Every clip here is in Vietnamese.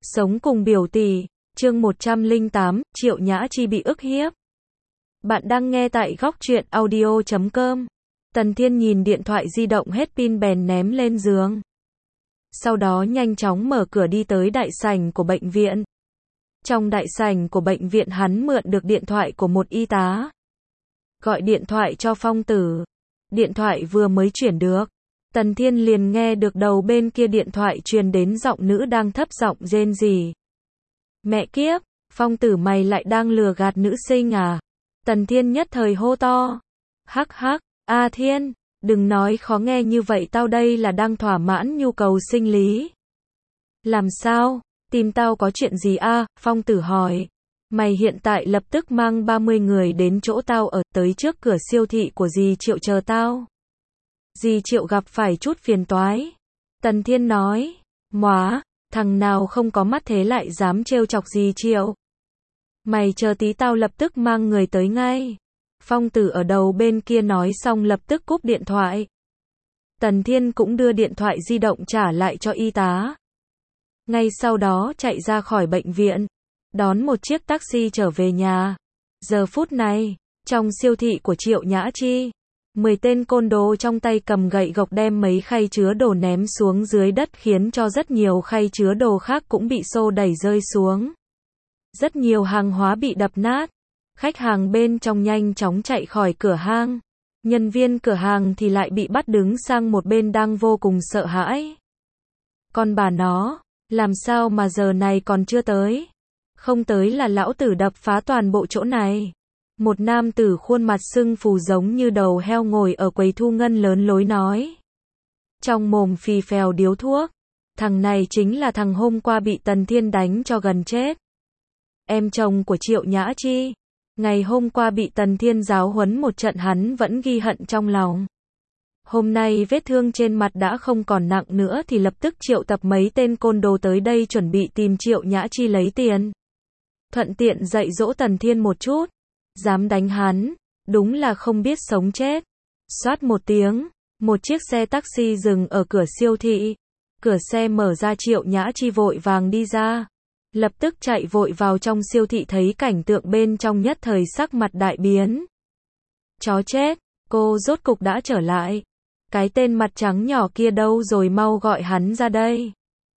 Sống cùng biểu tỷ, chương 108, Triệu Nhã Chi bị ức hiếp. Bạn đang nghe tại góc truyện audio.com. Tần Thiên nhìn điện thoại di động hết pin bèn ném lên giường. Sau đó nhanh chóng mở cửa đi tới đại sảnh của bệnh viện. Trong đại sảnh của bệnh viện hắn mượn được điện thoại của một y tá. Gọi điện thoại cho Phong Tử. Điện thoại vừa mới chuyển được. Tần Thiên liền nghe được đầu bên kia điện thoại truyền đến giọng nữ đang thấp giọng rên rỉ. Mẹ kiếp, Phong Tử mày lại đang lừa gạt nữ sinh à? Tần Thiên nhất thời hô to. Hắc hắc, A Thiên, đừng nói khó nghe như vậy, tao đây là đang thỏa mãn nhu cầu sinh lý. Làm sao? Tìm tao có chuyện gì a? Phong Tử hỏi. Mày hiện tại lập tức mang 30 người đến chỗ tao ở, tới trước cửa siêu thị của dì Triệu chờ tao. Dì Triệu gặp phải chút phiền toái. Tần Thiên nói. Móa, thằng nào không có mắt thế lại dám trêu chọc dì Triệu. Mày chờ tí, tao lập tức mang người tới ngay. Phong Tử ở đầu bên kia nói xong lập tức cúp điện thoại. Tần Thiên cũng đưa điện thoại di động trả lại cho y tá. Ngay sau đó chạy ra khỏi bệnh viện, đón một chiếc taxi trở về nhà. Giờ phút này, trong siêu thị của Triệu Nhã Chi, 10 tên côn đồ trong tay cầm gậy gộc đem mấy khay chứa đồ ném xuống dưới đất, khiến cho rất nhiều khay chứa đồ khác cũng bị xô đẩy rơi xuống. Rất nhiều hàng hóa bị đập nát. Khách hàng bên trong nhanh chóng chạy khỏi cửa hàng. Nhân viên cửa hàng thì lại bị bắt đứng sang một bên đang vô cùng sợ hãi. Con bà nó, làm sao mà giờ này còn chưa tới? Không tới là lão tử đập phá toàn bộ chỗ này. Một nam tử khuôn mặt sưng phù giống như đầu heo ngồi ở quầy thu ngân lớn lối nói. Trong mồm phì phèo điếu thuốc. Thằng này chính là thằng hôm qua bị Tần Thiên đánh cho gần chết. Em chồng của Triệu Nhã Chi. Ngày hôm qua bị Tần Thiên giáo huấn một trận, hắn vẫn ghi hận trong lòng. Hôm nay vết thương trên mặt đã không còn nặng nữa thì lập tức triệu tập mấy tên côn đồ tới đây chuẩn bị tìm Triệu Nhã Chi lấy tiền. Thuận tiện dạy dỗ Tần Thiên một chút. Dám đánh hắn, đúng là không biết sống chết. Xoát một tiếng, một chiếc xe taxi dừng ở cửa siêu thị. Cửa xe mở ra, Triệu Nhã Chi vội vàng đi ra. Lập tức chạy vội vào trong siêu thị, thấy cảnh tượng bên trong nhất thời sắc mặt đại biến. Chó chết, cô rốt cục đã trở lại. Cái tên mặt trắng nhỏ kia đâu rồi, mau gọi hắn ra đây.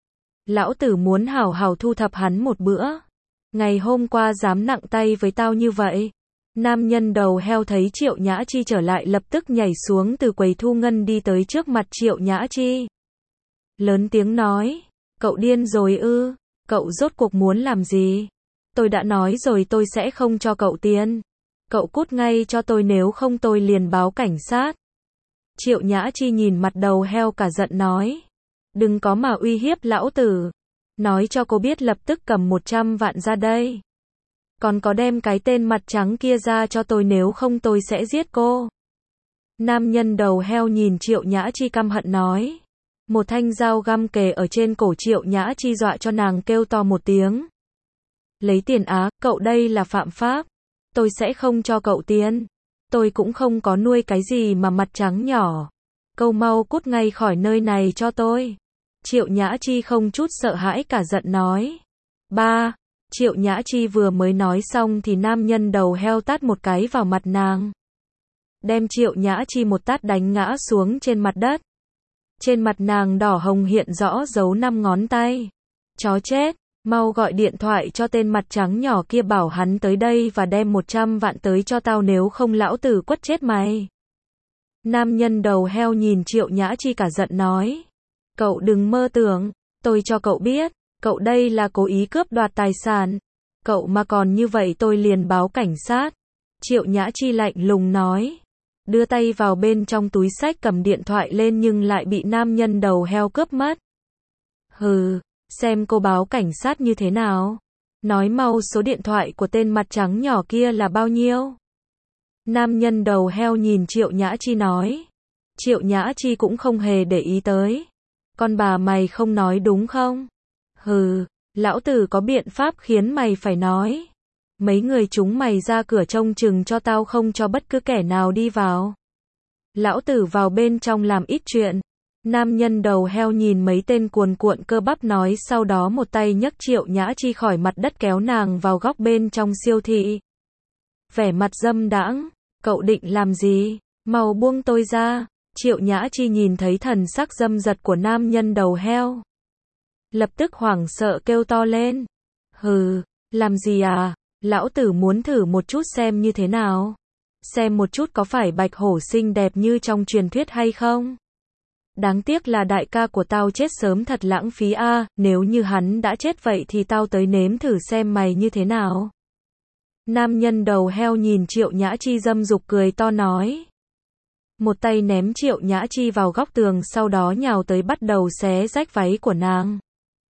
Lão tử muốn hảo hảo thu thập hắn một bữa. Ngày hôm qua dám nặng tay với tao như vậy. Nam nhân đầu heo thấy Triệu Nhã Chi trở lại lập tức nhảy xuống từ quầy thu ngân đi tới trước mặt Triệu Nhã Chi. Lớn tiếng nói, cậu điên rồi ư? Cậu rốt cuộc muốn làm gì? Tôi đã nói rồi tôi sẽ không cho cậu tiền. Cậu cút ngay cho tôi, nếu không tôi liền báo cảnh sát. Triệu Nhã Chi nhìn mặt đầu heo cả giận nói. Đừng có mà uy hiếp lão tử. Nói cho cô biết lập tức cầm 100 vạn ra đây. Còn có đem cái tên mặt trắng kia ra cho tôi, nếu không tôi sẽ giết cô. Nam nhân đầu heo nhìn Triệu Nhã Chi căm hận nói. Một thanh dao găm kề ở trên cổ Triệu Nhã Chi, dọa cho nàng kêu to một tiếng. Lấy tiền á, cậu đây là phạm pháp. Tôi sẽ không cho cậu tiền. Tôi cũng không có nuôi cái gì mà mặt trắng nhỏ. Cậu mau cút ngay khỏi nơi này cho tôi. Triệu Nhã Chi không chút sợ hãi cả giận nói. Ba, Triệu Nhã Chi vừa mới nói xong thì nam nhân đầu heo tát một cái vào mặt nàng. Đem Triệu Nhã Chi một tát đánh ngã xuống trên mặt đất. Trên mặt nàng đỏ hồng hiện rõ dấu 5 ngón tay. Chó chết, mau gọi điện thoại cho tên mặt trắng nhỏ kia, bảo hắn tới đây và đem 100 vạn tới cho tao, nếu không lão tử quất chết mày. Nam nhân đầu heo nhìn Triệu Nhã Chi cả giận nói. Cậu đừng mơ tưởng, tôi cho cậu biết, cậu đây là cố ý cướp đoạt tài sản. Cậu mà còn như vậy tôi liền báo cảnh sát. Triệu Nhã Chi lạnh lùng nói. Đưa tay vào bên trong túi xách cầm điện thoại lên nhưng lại bị nam nhân đầu heo cướp mất. Hừ, xem cô báo cảnh sát như thế nào. Nói mau số điện thoại của tên mặt trắng nhỏ kia là bao nhiêu? Nam nhân đầu heo nhìn Triệu Nhã Chi nói. Triệu Nhã Chi cũng không hề để ý tới. Con bà mày không nói đúng không? Hừ, lão tử có biện pháp khiến mày phải nói. Mấy người chúng mày ra cửa trông chừng cho tao, không cho bất cứ kẻ nào đi vào. Lão tử vào bên trong làm ít chuyện. Nam nhân đầu heo nhìn mấy tên cuồn cuộn cơ bắp nói, sau đó một tay nhấc Triệu Nhã Chi khỏi mặt đất kéo nàng vào góc bên trong siêu thị. Vẻ mặt dâm đãng, cậu định làm gì? Mau buông tôi ra. Triệu Nhã Chi nhìn thấy thần sắc dâm dật của nam nhân đầu heo, lập tức hoảng sợ kêu to lên. Hừ, làm gì à? Lão tử muốn thử một chút xem như thế nào. Xem một chút có phải bạch hổ xinh đẹp như trong truyền thuyết hay không? Đáng tiếc là đại ca của tao chết sớm thật lãng phí a, nếu như hắn đã chết vậy thì tao tới nếm thử xem mày như thế nào. Nam nhân đầu heo nhìn Triệu Nhã Chi dâm dục cười to nói. Một tay ném Triệu Nhã Chi vào góc tường, sau đó nhào tới bắt đầu xé rách váy của nàng.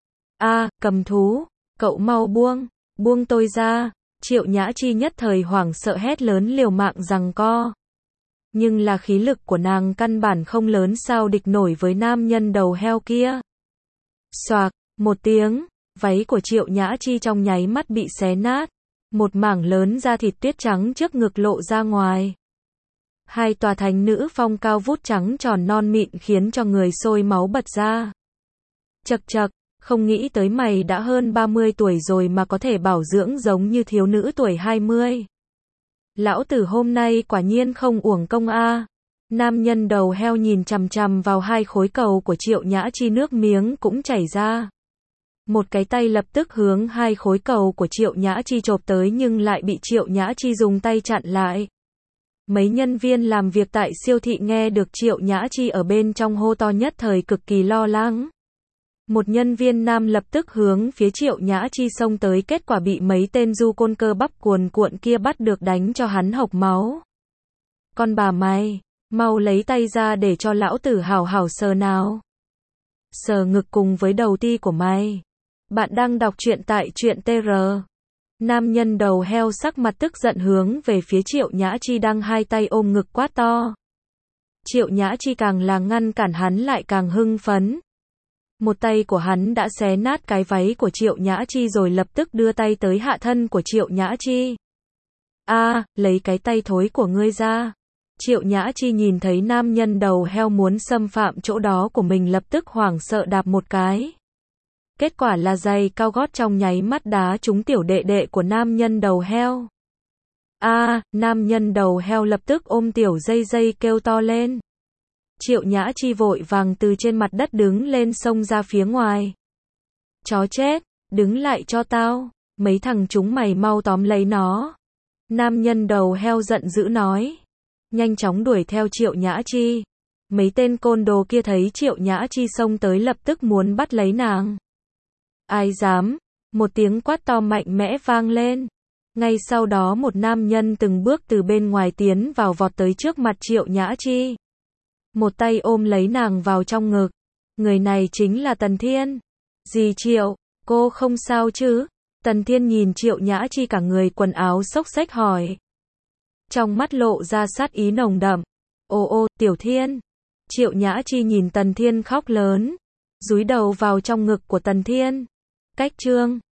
A, cầm thú, cậu mau buông tôi ra. Triệu Nhã Chi nhất thời hoảng sợ hét lớn, liều mạng giằng co. Nhưng là khí lực của nàng căn bản không lớn sao địch nổi với nam nhân đầu heo kia. Xoạc, một tiếng, váy của Triệu Nhã Chi trong nháy mắt bị xé nát. Một mảng lớn da thịt tuyết trắng trước ngực lộ ra ngoài. Hai tòa thành nữ phong cao vút trắng tròn non mịn khiến cho người sôi máu bật ra. Chậc chậc, không nghĩ tới mày đã hơn 30 tuổi rồi mà có thể bảo dưỡng giống như thiếu nữ tuổi 20. Lão tử hôm nay quả nhiên không uổng công a. Nam nhân đầu heo nhìn chằm chằm vào hai khối cầu của Triệu Nhã Chi, nước miếng cũng chảy ra. Một cái tay lập tức hướng hai khối cầu của Triệu Nhã Chi chộp tới nhưng lại bị Triệu Nhã Chi dùng tay chặn lại. Mấy nhân viên làm việc tại siêu thị nghe được Triệu Nhã Chi ở bên trong hô to nhất thời cực kỳ lo lắng. Một nhân viên nam lập tức hướng phía Triệu Nhã Chi xông tới, kết quả bị mấy tên du côn cơ bắp cuồn cuộn kia bắt được, đánh cho hắn hộc máu. Con bà mày, mau lấy tay ra để cho lão tử hảo hảo sờ nào. Sờ ngực cùng với đầu ti của mày. Bạn đang đọc truyện tại truyện TR. Nam nhân đầu heo sắc mặt tức giận hướng về phía Triệu Nhã Chi đang hai tay ôm ngực quát to. Triệu Nhã Chi càng là ngăn cản hắn lại càng hưng phấn. Một tay của hắn đã xé nát cái váy của Triệu Nhã Chi rồi lập tức đưa tay tới hạ thân của Triệu Nhã Chi. A, lấy cái tay thối của ngươi ra. Triệu Nhã Chi nhìn thấy nam nhân đầu heo muốn xâm phạm chỗ đó của mình lập tức hoảng sợ đạp một cái. Kết quả là giày cao gót trong nháy mắt đá trúng tiểu đệ đệ của nam nhân đầu heo. A, nam nhân đầu heo lập tức ôm tiểu dây dây kêu to lên. Triệu Nhã Chi vội vàng từ trên mặt đất đứng lên xông ra phía ngoài. Chó chết, đứng lại cho tao, mấy thằng chúng mày mau tóm lấy nó. Nam nhân đầu heo giận dữ nói. Nhanh chóng đuổi theo Triệu Nhã Chi. Mấy tên côn đồ kia thấy Triệu Nhã Chi xông tới lập tức muốn bắt lấy nàng. Ai dám? Một tiếng quát to mạnh mẽ vang lên. Ngay sau đó một nam nhân từng bước từ bên ngoài tiến vào, vọt tới trước mặt Triệu Nhã Chi. Một tay ôm lấy nàng vào trong ngực. Người này chính là Tần Thiên. Dì Triệu, cô không sao chứ? Tần Thiên nhìn Triệu Nhã Chi cả người quần áo xốc xếch hỏi. Trong mắt lộ ra sát ý nồng đậm. Ô, Tiểu Thiên. Triệu Nhã Chi nhìn Tần Thiên khóc lớn. Dúi đầu vào trong ngực của Tần Thiên. Cách chương